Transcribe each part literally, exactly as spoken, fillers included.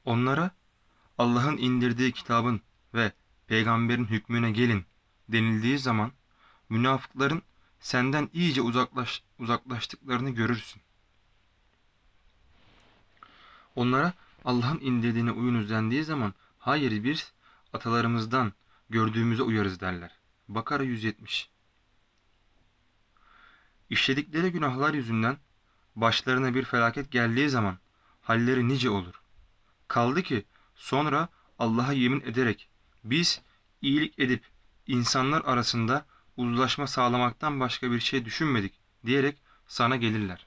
Onlara Allah'ın indirdiği kitabın ve peygamberin hükmüne gelin denildiği zaman münafıkların senden iyice uzaklaş, uzaklaştıklarını görürsün. Onlara Allah'ın indirdiğine uyunuz dendiği zaman hayır biz atalarımızdan gördüğümüze uyarız derler. Bakara yüz yetmiş. İşledikleri günahlar yüzünden başlarına bir felaket geldiği zaman halleri nice olur. Kaldı ki sonra Allah'a yemin ederek biz iyilik edip insanlar arasında uzlaşma sağlamaktan başka bir şey düşünmedik diyerek sana gelirler.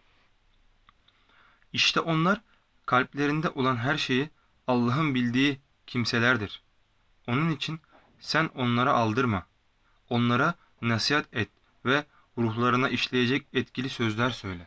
İşte onlar kalplerinde olan her şeyi Allah'ın bildiği kimselerdir. Onun için sen onlara aldırma. Onlara nasihat et ve ruhlarına işleyecek etkili sözler söyle.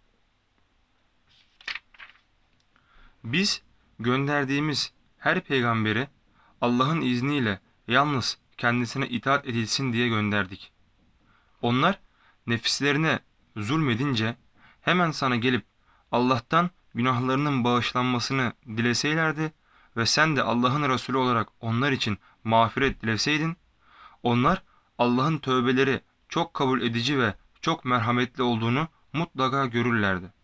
Biz gönderdiğimiz her peygamberi Allah'ın izniyle yalnız kendisine itaat edilsin diye gönderdik. Onlar nefislerine zulmedince hemen sana gelip Allah'tan günahlarının bağışlanmasını dileseylerdi ve sen de Allah'ın Resulü olarak onlar için mağfiret dileseydin, onlar Allah'ın tövbeleri çok kabul edici ve çok merhametli olduğunu mutlaka görürlerdi.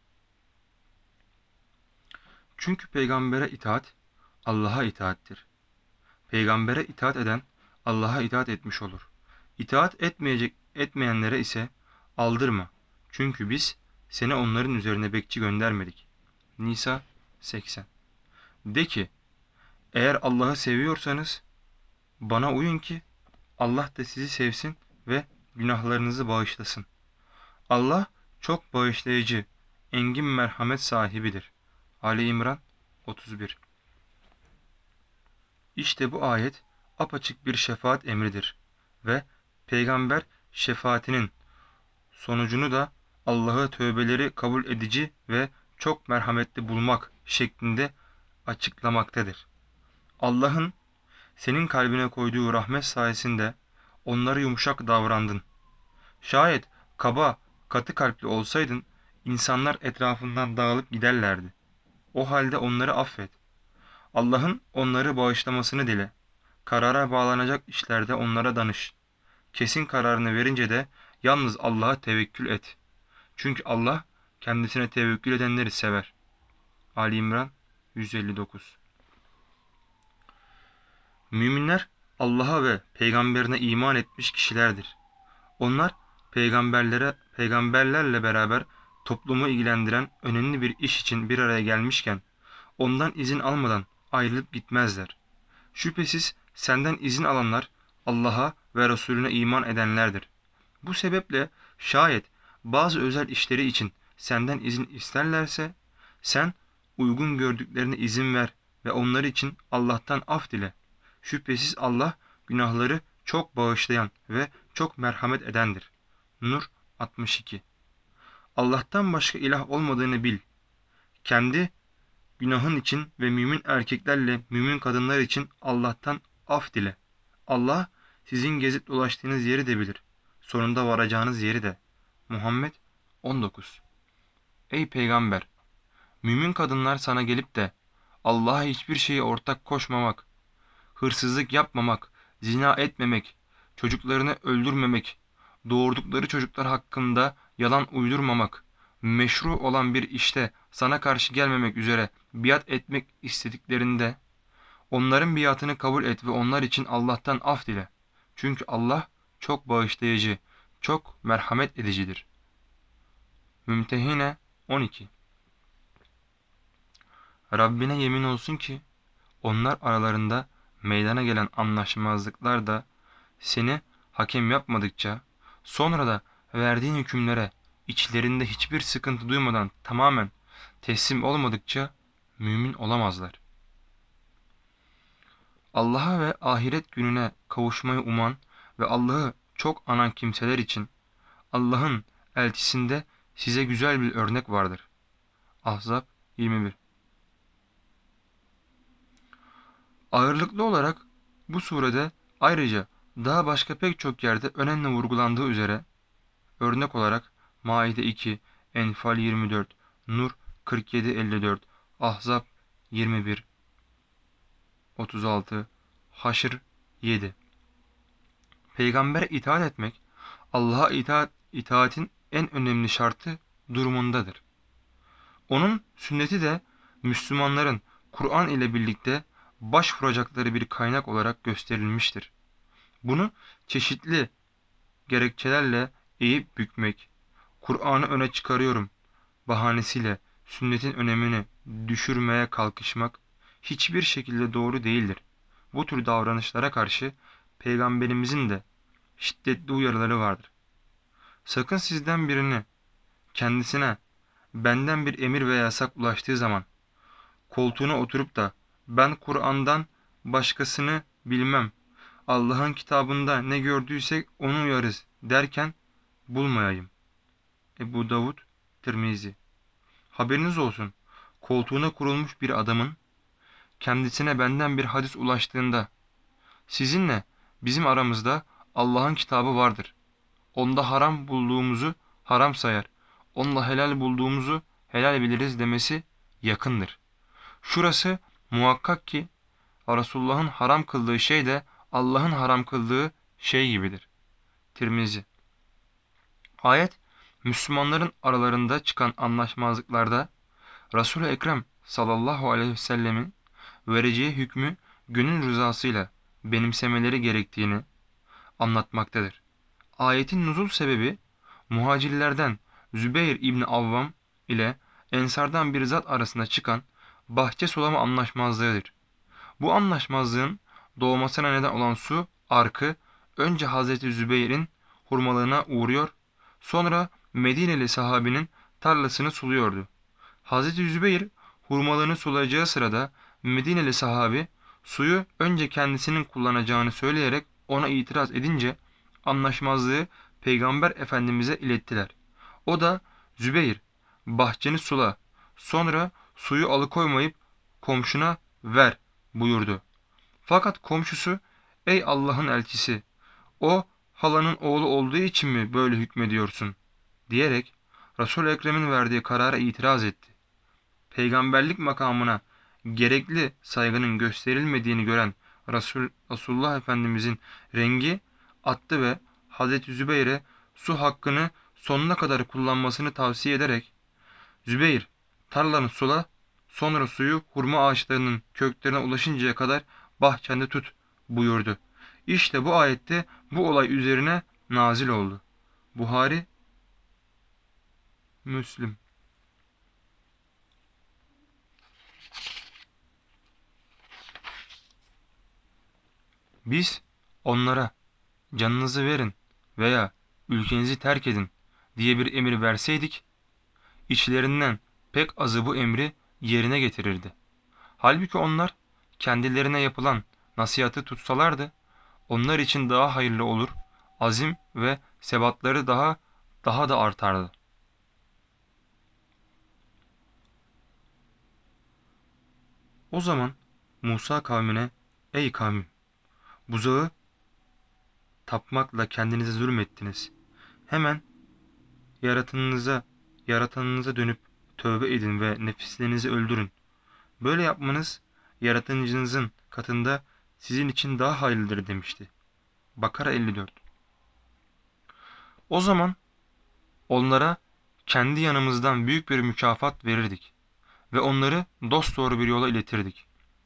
Çünkü peygambere itaat Allah'a itaattir. Peygambere itaat eden Allah'a itaat etmiş olur. İtaat etmeyecek etmeyenlere ise aldırma. Çünkü biz seni onların üzerine bekçi göndermedik. Nisa seksen. De ki, eğer Allah'ı seviyorsanız bana uyun ki Allah da sizi sevsin ve günahlarınızı bağışlasın. Allah çok bağışlayıcı, engin merhamet sahibidir. Ali İmran otuz bir. İşte bu ayet apaçık bir şefaat emridir ve peygamber şefaatinin sonucunu da Allah'ı tövbeleri kabul edici ve çok merhametli bulmak şeklinde açıklamaktadır. Allah'ın senin kalbine koyduğu rahmet sayesinde onlara yumuşak davrandın. Şayet kaba, katı kalpli olsaydın insanlar etrafından dağılıp giderlerdi. O halde onları affet. Allah'ın onları bağışlamasını dile. Karara bağlanacak işlerde onlara danış. Kesin kararını verince de yalnız Allah'a tevekkül et. Çünkü Allah kendisine tevekkül edenleri sever. Ali İmran yüz elli dokuz. Müminler Allah'a ve peygamberine iman etmiş kişilerdir. Onlar peygamberlere peygamberlerle beraber toplumu ilgilendiren önemli bir iş için bir araya gelmişken ondan izin almadan ayrılıp gitmezler. Şüphesiz senden izin alanlar Allah'a ve Resulüne iman edenlerdir. Bu sebeple şayet bazı özel işleri için senden izin isterlerse sen uygun gördüklerine izin ver ve onlar için Allah'tan af dile. Şüphesiz Allah günahları çok bağışlayan ve çok merhamet edendir. Nur altmış iki. Allah'tan başka ilah olmadığını bil. Kendi günahın için ve mümin erkeklerle mümin kadınlar için Allah'tan af dile. Allah sizin gezip dolaştığınız yeri de bilir. Sonunda varacağınız yeri de. Muhammed on dokuz. Ey peygamber! Mümin kadınlar sana gelip de Allah'a hiçbir şeye ortak koşmamak, hırsızlık yapmamak, zina etmemek, çocuklarını öldürmemek, doğurdukları çocuklar hakkında yalan uydurmamak, meşru olan bir işte sana karşı gelmemek üzere biat etmek istediklerinde, onların biatını kabul et ve onlar için Allah'tan af dile. Çünkü Allah çok bağışlayıcı, çok merhamet edicidir. Mümtehine on iki. Rabbine yemin olsun ki onlar aralarında meydana gelen anlaşmazlıklar da seni hakem yapmadıkça, sonra da verdiğin hükümlere içlerinde hiçbir sıkıntı duymadan tamamen teslim olmadıkça mümin olamazlar. Allah'a ve ahiret gününe kavuşmayı uman ve Allah'ı çok anan kimseler için Allah'ın elçisinde size güzel bir örnek vardır. Ahzab yirmi bir. Ağırlıklı olarak bu surede ayrıca daha başka pek çok yerde önemli vurgulandığı üzere örnek olarak Maide iki, Enfal yirmi dört, Nur kırk yedi elli dört, Ahzab yirmi bir, otuz altı, Haşr yedi. Peygambere itaat etmek, Allah'a itaat, itaatin en önemli şartı durumundadır. Onun sünneti de Müslümanların Kur'an ile birlikte başvuracakları bir kaynak olarak gösterilmiştir. Bunu çeşitli gerekçelerle eğip bükmek, Kur'an'ı öne çıkarıyorum bahanesiyle sünnetin önemini düşürmeye kalkışmak hiçbir şekilde doğru değildir. Bu tür davranışlara karşı Peygamberimizin de şiddetli uyarıları vardır. Sakın sizden birini kendisine benden bir emir ve yasak ulaştığı zaman koltuğuna oturup da ben Kur'an'dan başkasını bilmem, Allah'ın kitabında ne gördüysek onu uyarız derken bulmayayım. Ebu Davud, Tirmizi. Haberiniz olsun, koltuğuna kurulmuş bir adamın kendisine benden bir hadis ulaştığında sizinle bizim aramızda Allah'ın kitabı vardır. Onda haram bulduğumuzu haram sayar. Onunla helal bulduğumuzu helal biliriz demesi yakındır. Şurası muhakkak ki Resulullah'ın haram kıldığı şey de Allah'ın haram kıldığı şey gibidir. Tirmizi. Ayet, Müslümanların aralarında çıkan anlaşmazlıklarda Resul-i Ekrem sallallahu aleyhi ve sellemin vereceği hükmü gönül rızasıyla benimsemeleri gerektiğini anlatmaktadır. Ayetin nuzul sebebi muhacirlerden Zübeyir İbni Avvam ile Ensardan bir zat arasında çıkan bahçe sulama anlaşmazlığıdır. Bu anlaşmazlığın doğmasına neden olan su arkı önce Hazreti Zübeyir'in hurmalığına uğruyor, sonra Medineli sahabinin tarlasını suluyordu. Hazreti Zübeyir hurmalığını sulayacağı sırada Medineli sahabi suyu önce kendisinin kullanacağını söyleyerek ona itiraz edince anlaşmazlığı Peygamber Efendimiz'e ilettiler. O da Zübeyir bahçeni sula, sonra suyu alıkoymayıp komşuna ver buyurdu. Fakat komşusu ey Allah'ın elçisi o halanın oğlu olduğu için mi böyle hükmediyorsun diyerek Resul-i Ekrem'in verdiği karara itiraz etti. Peygamberlik makamına gerekli saygının gösterilmediğini gören Resul, Resulullah Efendimizin rengi attı ve Hazreti Zübeyir'e su hakkını sonuna kadar kullanmasını tavsiye ederek Zübeyir tarlanı sula, sonra suyu hurma ağaçlarının köklerine ulaşıncaya kadar bahçende tut buyurdu. İşte bu ayette bu olay üzerine nazil oldu. Buhari, Müslim. Biz onlara canınızı verin veya ülkenizi terk edin diye bir emir verseydik, içlerinden pek azı bu emri yerine getirirdi. Halbuki onlar kendilerine yapılan nasihatı tutsalardı, onlar için daha hayırlı olur, azim ve sebatları daha daha da artardı. O zaman Musa kavmine, ey kavmim, buzağı tapmakla kendinize zulmettiniz. Hemen yaratanınıza, yaratanınıza dönüp tövbe edin ve nefislerinizi öldürün. Böyle yapmanız yaratıcınızın katında sizin için daha hayırlıdır demişti. Bakara elli dört. O zaman onlara kendi yanımızdan büyük bir mükafat verirdik ve onları dosdoğru bir yola iletirdik.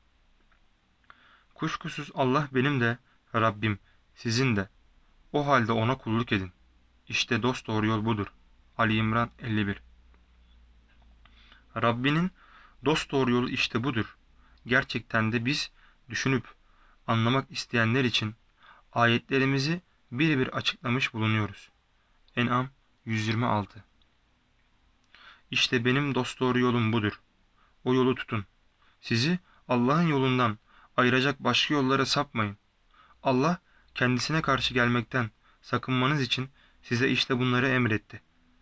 Kuşkusuz Allah benim de Rabbim, sizin de. O halde ona kulluk edin. İşte dosdoğru yol budur. Ali İmran elli bir. Rabbinin dosdoğru yolu işte budur. Gerçekten de biz düşünüp anlamak isteyenler için ayetlerimizi bir bir açıklamış bulunuyoruz. En'am yüz yirmi altı. İşte benim dosdoğru yolum budur. O yolu tutun. Sizi Allah'ın yolundan ayıracak başka yollara sapmayın. Allah kendisine karşı gelmekten sakınmanız için size işte bunları emretti.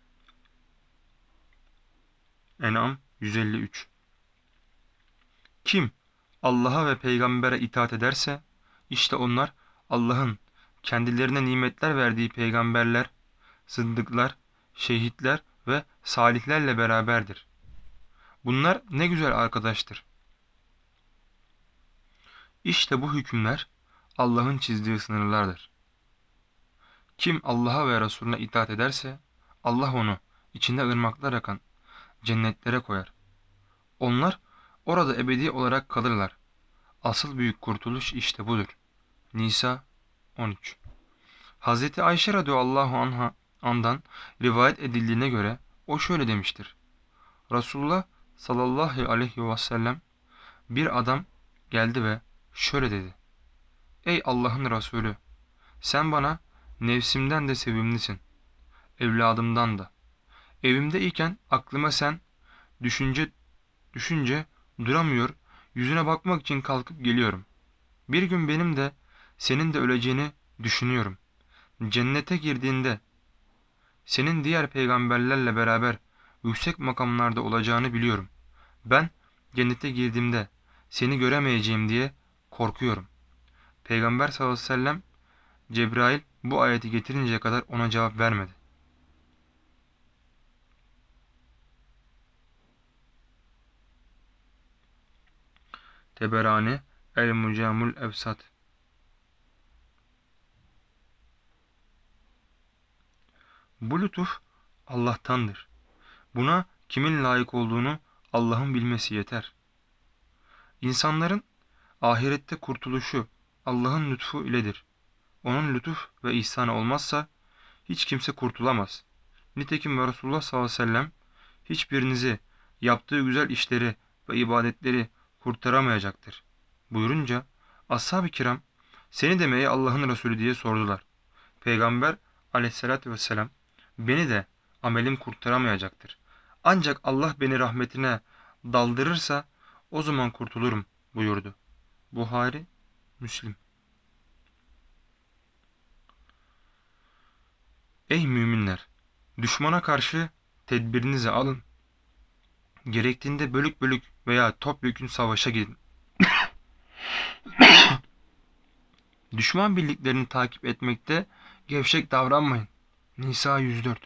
En'am yüz elli üç. Kim Allah'a ve peygambere itaat ederse işte onlar Allah'ın kendilerine nimetler verdiği peygamberler, sıddıklar, şehitler ve salihlerle beraberdir. Bunlar ne güzel arkadaştır. İşte bu hükümler Allah'ın çizdiği sınırlardır. Kim Allah'a ve Resulüne itaat ederse Allah onu içinde ırmaklar akan cennetlere koyar. Onlar orada ebedi olarak kalırlar. Asıl büyük kurtuluş işte budur. Nisa on üç. Hazreti Ayşe radıyallahu anha andan rivayet edildiğine göre o şöyle demiştir. Resulullah sallallahu aleyhi ve sellem bir adam geldi ve şöyle dedi. Ey Allah'ın Resulü, sen bana nefsimden de sevimlisin, evladımdan da. Evimde iken aklıma sen düşünce düşünce duramıyor, yüzüne bakmak için kalkıp geliyorum. Bir gün benim de senin de öleceğini düşünüyorum. Cennete girdiğinde senin diğer peygamberlerle beraber yüksek makamlarda olacağını biliyorum. Ben cennete girdiğimde seni göremeyeceğim diye korkuyorum. Peygamber sallallahu aleyhi ve sellem Cebrail bu ayeti getirinceye kadar ona cevap vermedi. Teberani El-Mucamul Evsat. Bu lütuf Allah'tandır. Buna kimin layık olduğunu Allah'ın bilmesi yeter. İnsanların ahirette kurtuluşu Allah'ın lütfu iledir. Onun lütuf ve ihsanı olmazsa hiç kimse kurtulamaz. Nitekim Resulullah sallallahu aleyhi ve sellem hiçbirinizi yaptığı güzel işleri ve ibadetleri kurtaramayacaktır buyurunca ashab-ı kiram seni demeye Allah'ın Resulü diye sordular. Peygamber aleyhissalatü vesselam beni de amelim kurtaramayacaktır. Ancak Allah beni rahmetine daldırırsa o zaman kurtulurum buyurdu. Buhari, Müslim. Ey müminler! Düşmana karşı tedbirinizi alın. Gerektiğinde bölük bölük veya topyekün savaşa gidin. Düşman birliklerini takip etmekte gevşek davranmayın. Nisa yüz dört.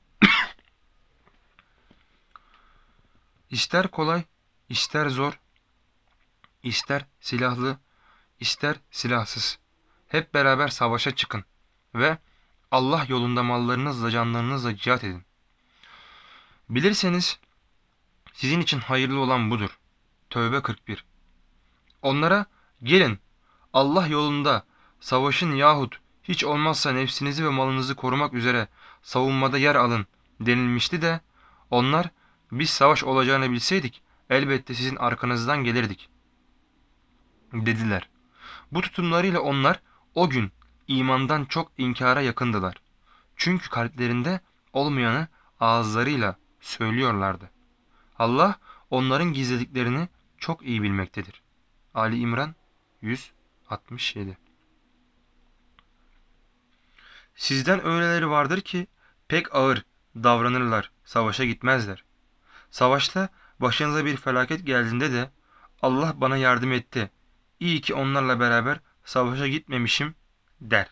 İster kolay, ister zor, ister silahlı, ister silahsız. Hep beraber savaşa çıkın ve Allah yolunda mallarınızla canlarınızla cihat edin. Bilirseniz sizin için hayırlı olan budur. Tövbe kırk bir. Onlara gelin Allah yolunda savaşın yahut hiç olmazsa nefsinizi ve malınızı korumak üzere savunmada yer alın denilmişti de onlar biz savaş olacağını bilseydik elbette sizin arkanızdan gelirdik dediler. Bu tutumlarıyla onlar o gün imandan çok inkara yakındılar. Çünkü kalplerinde olmayanı ağızlarıyla söylüyorlardı. Allah onların gizlediklerini çok iyi bilmektedir. Ali İmran yüz altmış yedi. Sizden öyleleri vardır ki pek ağır davranırlar, savaşa gitmezler. Savaşta başınıza bir felaket geldiğinde de Allah bana yardım etti, İyi ki onlarla beraber savaşa gitmemişim der.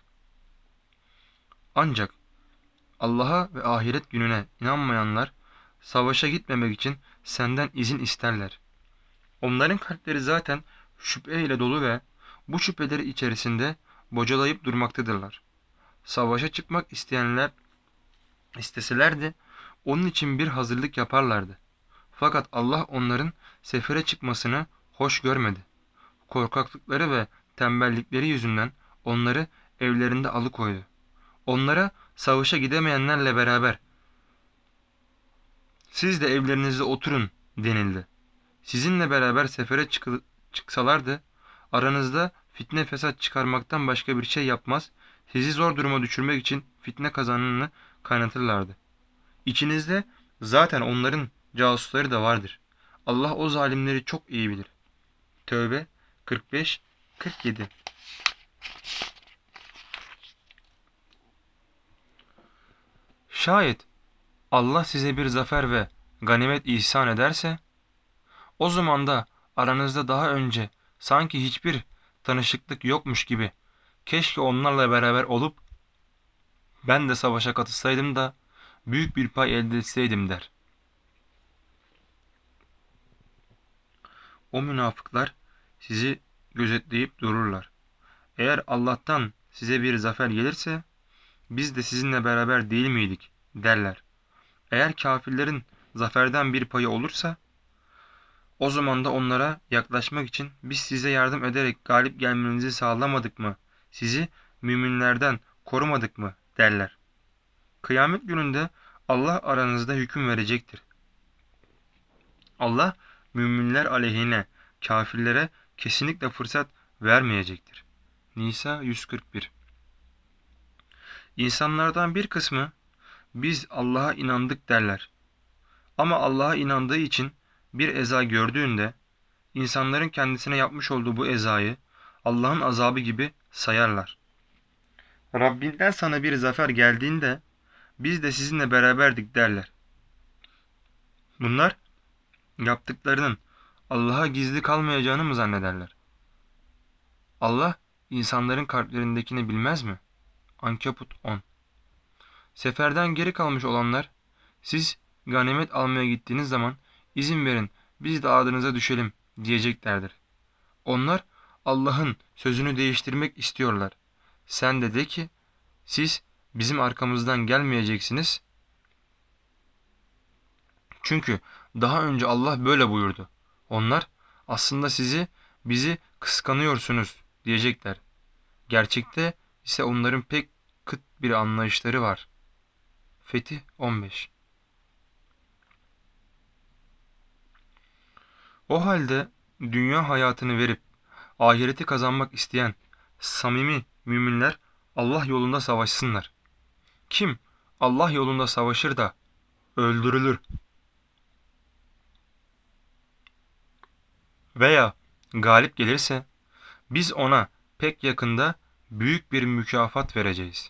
Ancak Allah'a ve ahiret gününe inanmayanlar savaşa gitmemek için senden izin isterler. Onların kalpleri zaten şüphe ile dolu ve bu şüpheleri içerisinde bocalayıp durmaktadırlar. Savaşa çıkmak isteyenler isteselerdi onun için bir hazırlık yaparlardı. Fakat Allah onların sefere çıkmasını hoş görmedi. Korkaklıkları ve tembellikleri yüzünden onları evlerinde alıkoydu. Onlara savaşa gidemeyenlerle beraber siz de evlerinizde oturun denildi. Sizinle beraber sefere çıkı- çıksalardı aranızda fitne fesat çıkarmaktan başka bir şey yapmaz, sizi zor duruma düşürmek için fitne kazanını kaynatırlardı. İçinizde zaten onların casusları da vardır. Allah o zalimleri çok iyi bilir. Tövbe kırk beş kırk yedi. Şayet Allah size bir zafer ve ganimet ihsan ederse, o zaman da aranızda daha önce sanki hiçbir tanışıklık yokmuş gibi keşke onlarla beraber olup ben de savaşa katılsaydım da büyük bir pay elde etseydim der. O münafıklar sizi gözetleyip dururlar. Eğer Allah'tan size bir zafer gelirse biz de sizinle beraber değil miydik derler. Eğer kafirlerin zaferden bir payı olursa o zaman da onlara yaklaşmak için biz size yardım ederek galip gelmenizi sağlamadık mı? Sizi müminlerden korumadık mı derler. Kıyamet gününde Allah aranızda hüküm verecektir. Allah müminler aleyhine kafirlere kesinlikle fırsat vermeyecektir. Nisa yüz kırk bir. İnsanlardan bir kısmı biz Allah'a inandık derler. Ama Allah'a inandığı için bir eza gördüğünde insanların kendisine yapmış olduğu bu ezayı Allah'ın azabı gibi sayarlar. Rabbinden sana bir zafer geldiğinde biz de sizinle beraberdik derler. Bunlar yaptıklarının Allah'a gizli kalmayacağını mı zannederler? Allah insanların kalplerindekini bilmez mi? Ankebut on. Seferden geri kalmış olanlar, siz ganimet almaya gittiğiniz zaman izin verin biz de ardınıza düşelim diyeceklerdir. Onlar Allah'ın sözünü değiştirmek istiyorlar. Sen de de ki siz bizim arkamızdan gelmeyeceksiniz. Çünkü daha önce Allah böyle buyurdu. Onlar aslında sizi bizi kıskanıyorsunuz diyecekler. Gerçekte ise onların pek kıt bir anlayışları var. Fetih on beş. O halde dünya hayatını verip ahireti kazanmak isteyen samimi müminler Allah yolunda savaşsınlar. Kim Allah yolunda savaşır da öldürülür veya galip gelirse biz ona pek yakında büyük bir mükafat vereceğiz.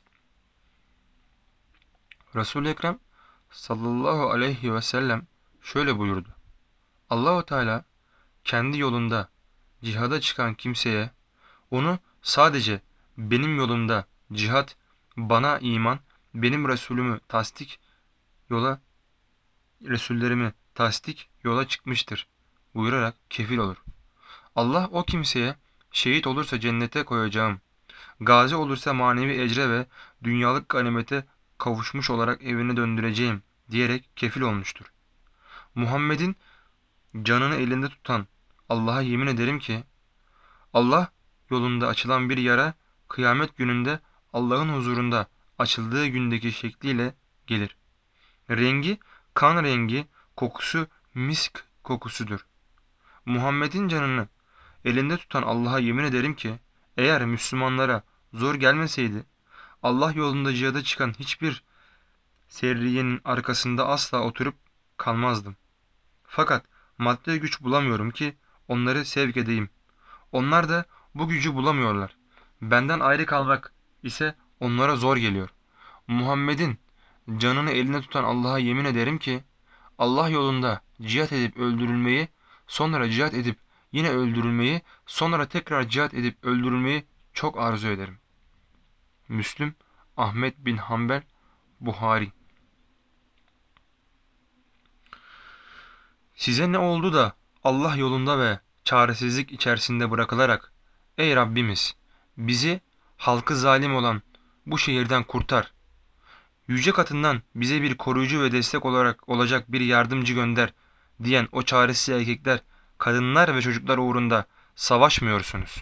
Resul-i Ekrem sallallahu aleyhi ve sellem şöyle buyurdu. Allahu Teala kendi yolunda cihada çıkan kimseye onu sadece benim yolumda cihat, bana iman, benim Resulümü tasdik yola Resullerimi tasdik yola çıkmıştır buyurarak kefil olur. Allah o kimseye şehit olursa cennete koyacağım, gazi olursa manevi ecre ve dünyalık ganimete kavuşmuş olarak evine döndüreceğim diyerek kefil olmuştur. Muhammed'in canını elinde tutan Allah'a yemin ederim ki Allah yolunda açılan bir yara kıyamet gününde Allah'ın huzurunda açıldığı gündeki şekliyle gelir. Rengi kan rengi, kokusu misk kokusudur. Muhammed'in canını elinde tutan Allah'a yemin ederim ki eğer Müslümanlara zor gelmeseydi Allah yolunda cihada çıkan hiçbir serriyenin arkasında asla oturup kalmazdım. Fakat maddi güç bulamıyorum ki onları sevk edeyim. Onlar da bu gücü bulamıyorlar. Benden ayrı kalmak ise onlara zor geliyor. Muhammed'in canını eline tutan Allah'a yemin ederim ki Allah yolunda cihat edip öldürülmeyi, sonra cihat edip yine öldürülmeyi, sonra tekrar cihat edip öldürülmeyi çok arzu ederim. Müslüm, Ahmet bin Hanbel, Buhari. Size ne oldu da Allah yolunda ve çaresizlik içerisinde bırakılarak ey Rabbimiz bizi halkı zalim olan bu şehirden kurtar. Yüce katından bize bir koruyucu ve destek olarak olacak bir yardımcı gönder diyen o çaresiz erkekler, kadınlar ve çocuklar uğrunda savaşmıyorsunuz.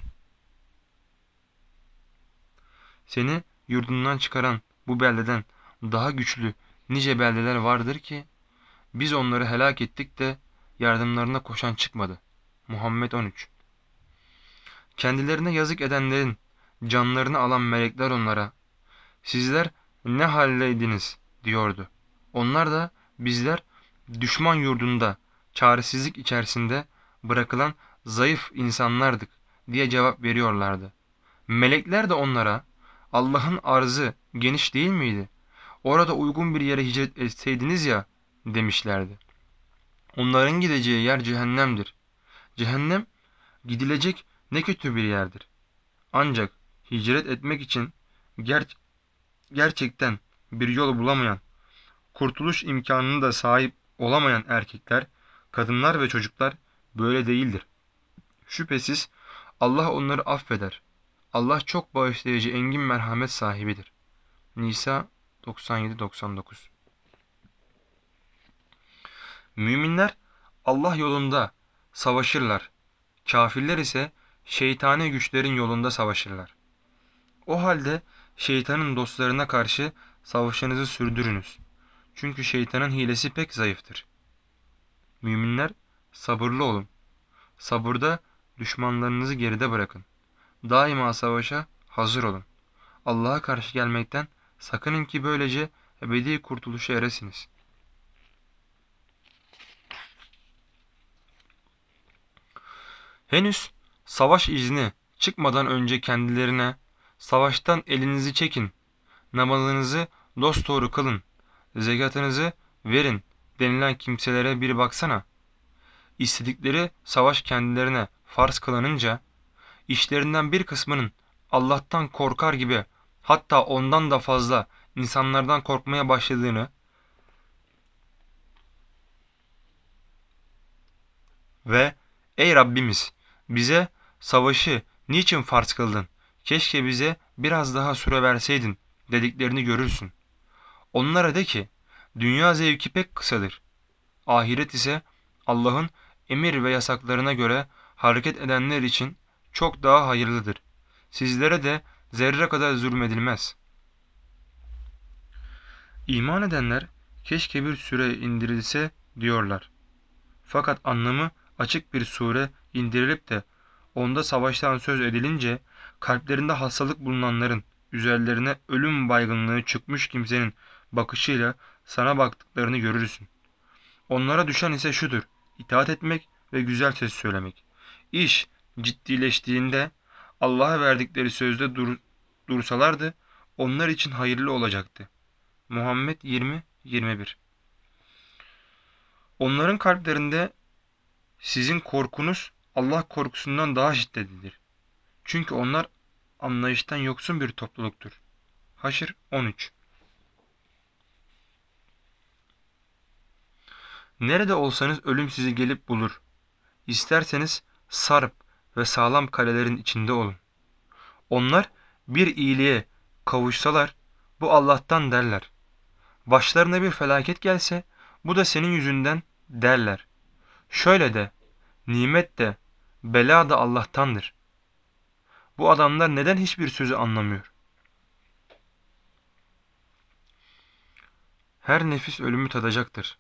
Seni yurdundan çıkaran bu beldeden daha güçlü nice beldeler vardır ki biz onları helak ettik de yardımlarına koşan çıkmadı. Muhammed on üç. Kendilerine yazık edenlerin canlarını alan melekler onlara sizler ne halleydiniz diyordu. Onlar da bizler düşman yurdunda çaresizlik içerisinde bırakılan zayıf insanlardık diye cevap veriyorlardı. Melekler de onlara Allah'ın arzı geniş değil miydi? Orada uygun bir yere hicret etseydiniz ya demişlerdi. Onların gideceği yer cehennemdir. Cehennem gidilecek ne kötü bir yerdir. Ancak hicret etmek için ger gerçekten bir yol bulamayan, kurtuluş imkanını da sahip olamayan erkekler, kadınlar ve çocuklar böyle değildir. Şüphesiz Allah onları affeder. Allah çok bağışlayıcı, engin merhamet sahibidir. Nisa doksan yedi doksan dokuz. Müminler Allah yolunda savaşırlar. Kafirler ise şeytani güçlerin yolunda savaşırlar. O halde şeytanın dostlarına karşı savaşınızı sürdürünüz. Çünkü şeytanın hilesi pek zayıftır. Müminler sabırlı olun. Sabırda düşmanlarınızı geride bırakın. Daima savaşa hazır olun. Allah'a karşı gelmekten sakının ki böylece ebedi kurtuluşa eresiniz. Henüz savaş izni çıkmadan önce kendilerine savaştan elinizi çekin, namazınızı dosdoğru kılın, zekatınızı verin denilen kimselere bir baksana. İstedikleri savaş kendilerine farz kılınınca işlerinden bir kısmının Allah'tan korkar gibi hatta ondan da fazla insanlardan korkmaya başladığını ve "Ey Rabbimiz, bize savaşı niçin farz kıldın? Keşke bize biraz daha süre verseydin." dediklerini görürsün. Onlara de ki, dünya zevki pek kısadır. Ahiret ise Allah'ın emir ve yasaklarına göre hareket edenler için çok daha hayırlıdır. Sizlere de zerre kadar zulmedilmez. İman edenler keşke bir süre indirilse diyorlar. Fakat anlamı açık bir sure indirilip de onda savaştan söz edilince kalplerinde hastalık bulunanların üzerlerine ölüm baygınlığı çıkmış kimsenin bakışıyla sana baktıklarını görürsün. Onlara düşen ise şudur: itaat etmek ve güzel söz söylemek. İş ciddileştiğinde Allah'a verdikleri sözde dur dursalardı onlar için hayırlı olacaktı. Muhammed yirmi yirmi bir. Onların kalplerinde sizin korkunuz Allah korkusundan daha şiddetlidir. Çünkü onlar anlayıştan yoksun bir topluluktur. Haşr on üç. Nerede olsanız ölüm sizi gelip bulur. İsterseniz sarp ve sağlam kalelerin içinde olun. Onlar bir iyiliğe kavuşsalar bu Allah'tan derler. Başlarına bir felaket gelse bu da senin yüzünden derler. Şöyle de, nimet de, bela da Allah'tandır. Bu adamlar neden hiçbir sözü anlamıyor? Her nefis ölümü tadacaktır.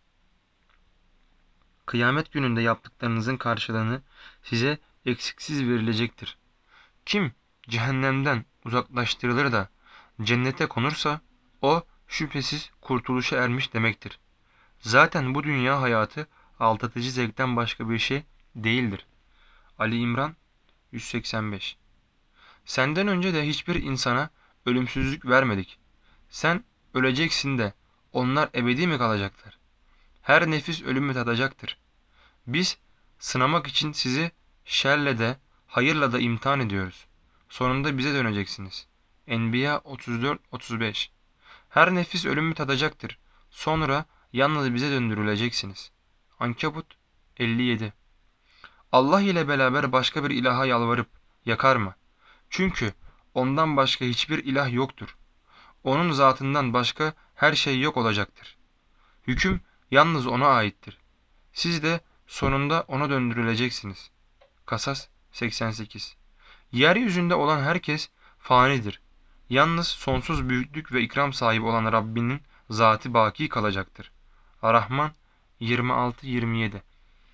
Kıyamet gününde yaptıklarınızın karşılığını size eksiksiz verilecektir. Kim cehennemden uzaklaştırılır da cennete konursa o şüphesiz kurtuluşa ermiş demektir. Zaten bu dünya hayatı aldatıcı zevkten başka bir şey değildir. Ali İmran yüz seksen beş. Senden önce de hiçbir insana ölümsüzlük vermedik. Sen öleceksin de onlar ebedi mi kalacaklar? Her nefis ölümü tadacaktır. Biz sınamak için sizi şerle de hayırla da imtihan ediyoruz. Sonunda bize döneceksiniz. Enbiya otuz dört otuz beş. Her nefis ölümü tadacaktır. Sonra yalnız bize döndürüleceksiniz. Ankebut elli yedi. Allah ile beraber başka bir ilaha yalvarıp yakar mı? Çünkü ondan başka hiçbir ilah yoktur. Onun zatından başka her şey yok olacaktır. Hüküm yalnız ona aittir. Siz de sonunda ona döndürüleceksiniz. Kasas seksen sekiz. Yeryüzünde olan herkes fanidir. Yalnız sonsuz büyüklük ve ikram sahibi olan Rabbinin zatı baki kalacaktır. Rahman yirmi altı yirmi yedi.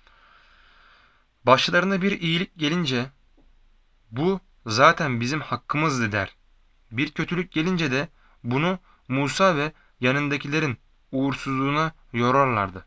Başlarına bir iyilik gelince bu zaten bizim hakkımızdı der. Bir kötülük gelince de bunu Musa ve yanındakilerin uğursuzluğuna yorarlardı.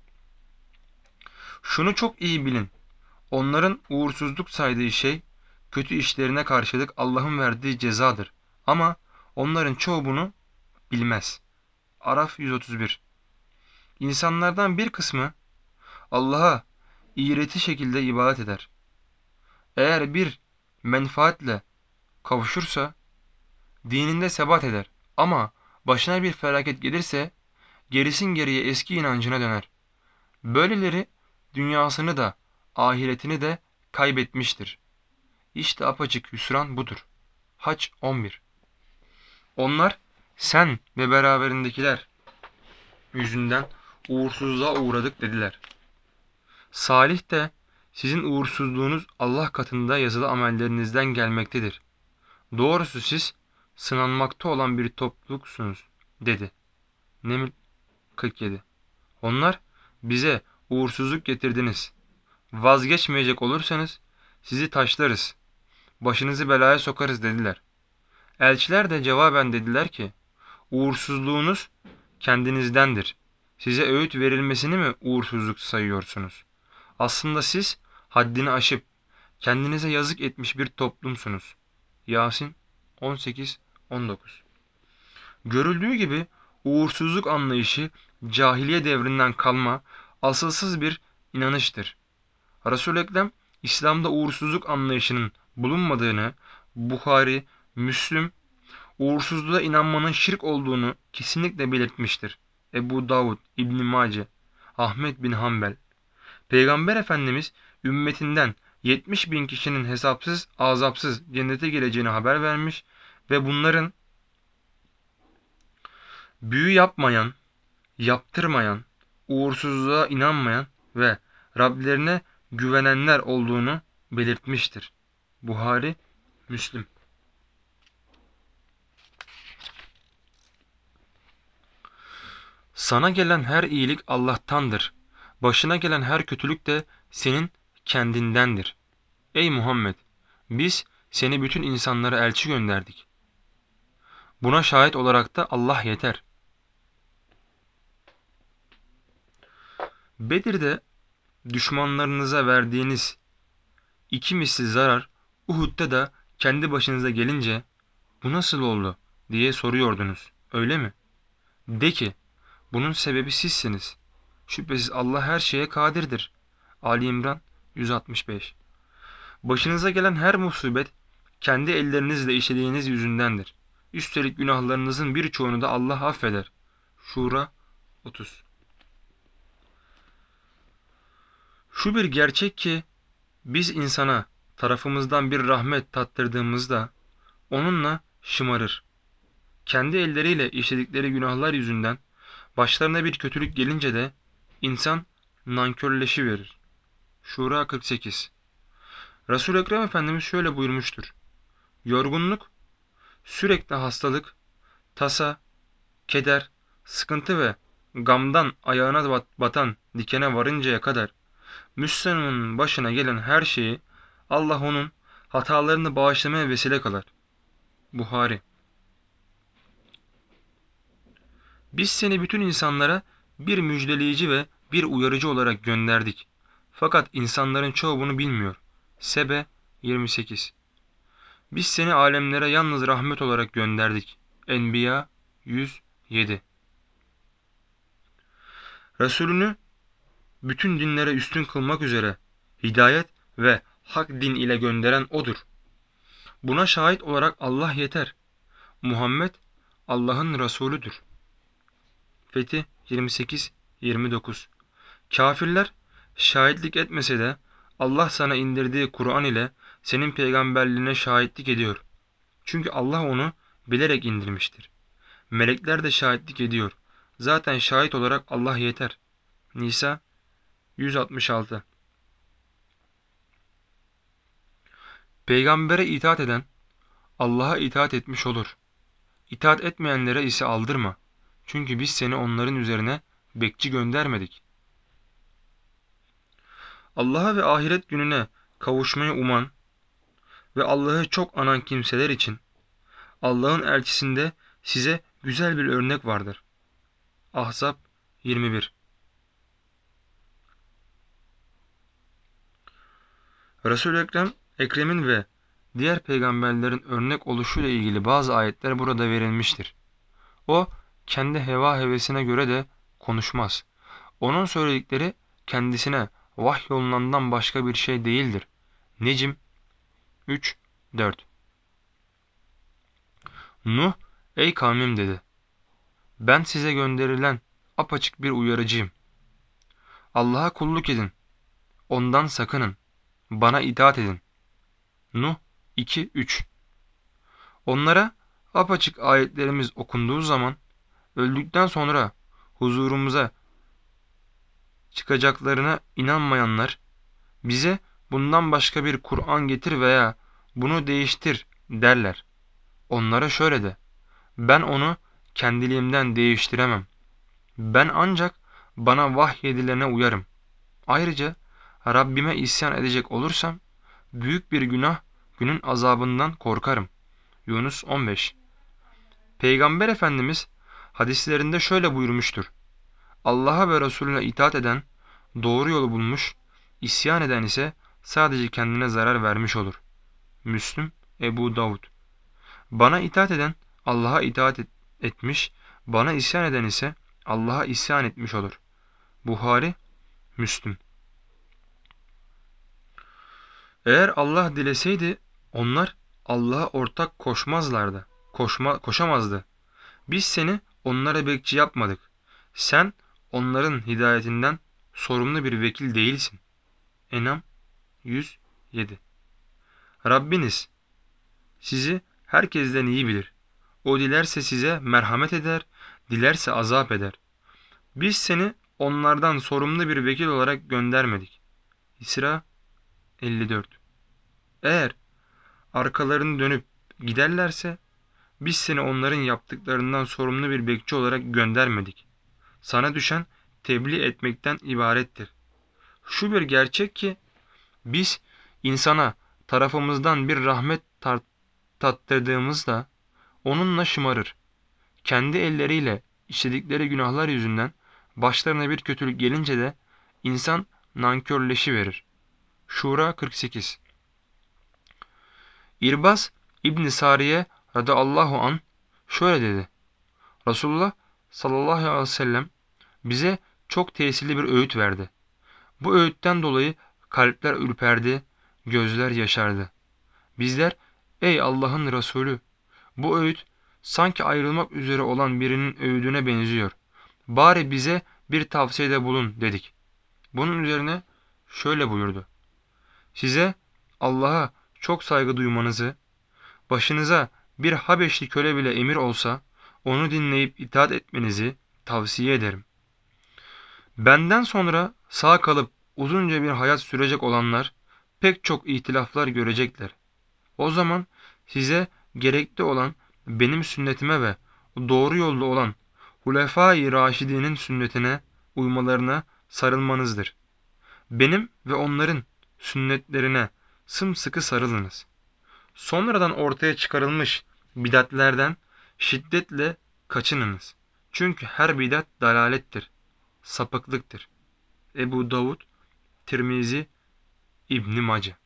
Şunu çok iyi bilin. Onların uğursuzluk saydığı şey kötü işlerine karşılık Allah'ın verdiği cezadır. Ama onların çoğu bunu bilmez. Araf yüz otuz bir. İnsanlardan bir kısmı Allah'a iğreti şekilde ibadet eder. Eğer bir menfaatle kavuşursa dininde sebat eder. Ama başına bir felaket gelirse gerisin geriye eski inancına döner. Böyleleri dünyasını da ahiretini de kaybetmiştir. İşte apaçık hüsran budur. Haç on bir. Onlar sen ve beraberindekiler yüzünden uğursuzluğa uğradık dediler. Salih de sizin uğursuzluğunuz Allah katında yazılı amellerinizden gelmektedir. Doğrusu siz sınanmakta olan bir topluluksunuz dedi. Neml kırk yedi. Onlar bize uğursuzluk getirdiniz. Vazgeçmeyecek olursanız sizi taşlarız, başınızı belaya sokarız dediler. Elçiler de cevaben dediler ki, uğursuzluğunuz kendinizdendir. Size öğüt verilmesini mi uğursuzluk sayıyorsunuz? Aslında siz haddini aşıp kendinize yazık etmiş bir toplumsunuz. Yasin on sekiz on dokuz. Görüldüğü gibi uğursuzluk anlayışı cahiliye devrinden kalma asılsız bir inanıştır. Resul-i Ekrem İslam'da uğursuzluk anlayışının bulunmadığını, Buhari, Müslüm, uğursuzluğa inanmanın şirk olduğunu kesinlikle belirtmiştir. Ebu Davud, İbn Mace, Ahmet bin Hanbel. Peygamber Efendimiz ümmetinden yetmiş bin kişinin hesapsız, azapsız cennete gireceğini haber vermiş ve bunların büyü yapmayan, yaptırmayan, uğursuzluğa inanmayan ve Rablerine güvenenler olduğunu belirtmiştir. Buhari, Müslim. Sana gelen her iyilik Allah'tandır. Başına gelen her kötülük de senin kendindendir. Ey Muhammed! Biz seni bütün insanlara elçi gönderdik. Buna şahit olarak da Allah yeter. Bedir'de düşmanlarınıza verdiğiniz iki misli zarar Uhud'da da kendi başınıza gelince bu nasıl oldu diye soruyordunuz. Öyle mi? De ki bunun sebebi sizsiniz. Şüphesiz Allah her şeye kadirdir. Ali İmran yüz altmış beş. Başınıza gelen her musibet kendi ellerinizle işlediğiniz yüzündendir. Üstelik günahlarınızın birçoğunu da Allah affeder. Şura otuz. Şu bir gerçek ki biz insana tarafımızdan bir rahmet tattırdığımızda onunla şımarır. Kendi elleriyle işledikleri günahlar yüzünden başlarına bir kötülük gelince de insan nankörleşiverir. Şura kırk sekiz. Resul-i Ekrem Efendimiz şöyle buyurmuştur. Yorgunluk, sürekli hastalık, tasa, keder, sıkıntı ve gamdan ayağına batan dikene varıncaya kadar Müslümanın başına gelen her şeyi Allah onun hatalarını bağışlamaya vesile kılar. Buhari. Biz seni bütün insanlara bir müjdeleyici ve bir uyarıcı olarak gönderdik. Fakat insanların çoğu bunu bilmiyor. Sebe yirmi sekiz. Biz seni alemlere yalnız rahmet olarak gönderdik. Enbiya yüz yedi. Resulünü bütün dinlere üstün kılmak üzere hidayet ve hak din ile gönderen O'dur. Buna şahit olarak Allah yeter. Muhammed Allah'ın Resulüdür. Fetih yirmi sekiz yirmi dokuz. Kafirler şahitlik etmese de Allah sana indirdiği Kur'an ile senin peygamberliğine şahitlik ediyor. Çünkü Allah onu bilerek indirmiştir. Melekler de şahitlik ediyor. Zaten şahit olarak Allah yeter. Nisa yüz altmış altı. Peygambere itaat eden Allah'a itaat etmiş olur. İtaat etmeyenlere ise aldırma. Çünkü biz seni onların üzerine bekçi göndermedik. Allah'a ve ahiret gününe kavuşmayı uman ve Allah'ı çok anan kimseler için Allah'ın elçisinde size güzel bir örnek vardır. Ahzab yirmi bir. Resul-i Ekrem, Ekrem'in ve diğer peygamberlerin örnek oluşuyla ilgili bazı ayetler burada verilmiştir. O, kendi heva hevesine göre de konuşmaz. Onun söyledikleri kendisine vahyolunandan başka bir şey değildir. Necm üç dört. Nuh, ey kavmim dedi. Ben size gönderilen apaçık bir uyarıcıyım. Allah'a kulluk edin. Ondan sakının. Bana itaat edin. Nuh iki üç. Onlara apaçık ayetlerimiz okunduğu zaman öldükten sonra huzurumuza çıkacaklarına inanmayanlar bize bundan başka bir Kur'an getir veya bunu değiştir derler. Onlara şöyle de: ben onu kendiliğimden değiştiremem. Ben ancak bana vahyedilene uyarım. Ayrıca Rabbime isyan edecek olursam büyük bir günah günün azabından korkarım. Yunus on beş. Peygamber Efendimiz hadislerinde şöyle buyurmuştur: Allah'a ve Resulüne itaat eden doğru yolu bulmuş, isyan eden ise sadece kendine zarar vermiş olur. Müslüm, Ebu Davud. Bana itaat eden Allah'a itaat et- etmiş, bana isyan eden ise Allah'a isyan etmiş olur. Buhari, Müslüm. Eğer Allah dileseydi onlar Allah'a ortak koşmazlardı. Koşma, koşamazdı. Biz seni onlara bekçi yapmadık. Sen onların hidayetinden sorumlu bir vekil değilsin. Enam yüz yedi. Rabbiniz sizi herkesten iyi bilir. O dilerse size merhamet eder, dilerse azap eder. Biz seni onlardan sorumlu bir vekil olarak göndermedik. İsra elli dört. Eğer arkalarını dönüp giderlerse biz seni onların yaptıklarından sorumlu bir bekçi olarak göndermedik. Sana düşen tebliğ etmekten ibarettir. Şu bir gerçek ki biz insana tarafımızdan bir rahmet tar- tattırdığımızda onunla şımarır. Kendi elleriyle işledikleri günahlar yüzünden başlarına bir kötülük gelince de insan nankörleşiverir. Şura kırk sekiz. İrbaz İbn Sariye radıyallahu an şöyle dedi: Resulullah sallallahu aleyhi ve sellem bize çok tesirli bir öğüt verdi. Bu öğütten dolayı kalpler ürperdi, gözler yaşardı. Bizler, ey Allah'ın Resulü, bu öğüt sanki ayrılmak üzere olan birinin öğüdüne benziyor. Bari bize bir tavsiyede bulun dedik. Bunun üzerine şöyle buyurdu: size Allah'a çok saygı duymanızı, başınıza bir Habeşli köle bile emir olsa onu dinleyip itaat etmenizi tavsiye ederim. Benden sonra sağ kalıp uzunca bir hayat sürecek olanlar pek çok ihtilaflar görecekler. O zaman size gerekli olan benim sünnetime ve doğru yolda olan Hulefai Raşidinin sünnetine uymalarına sarılmanızdır. Benim ve onların sünnetlerine sımsıkı sarılınız. Sonradan ortaya çıkarılmış bidatlerden şiddetle kaçınınız. Çünkü her bidat dalalettir, sapıklıktır. Ebu Davud, Tirmizi, İbn Mace.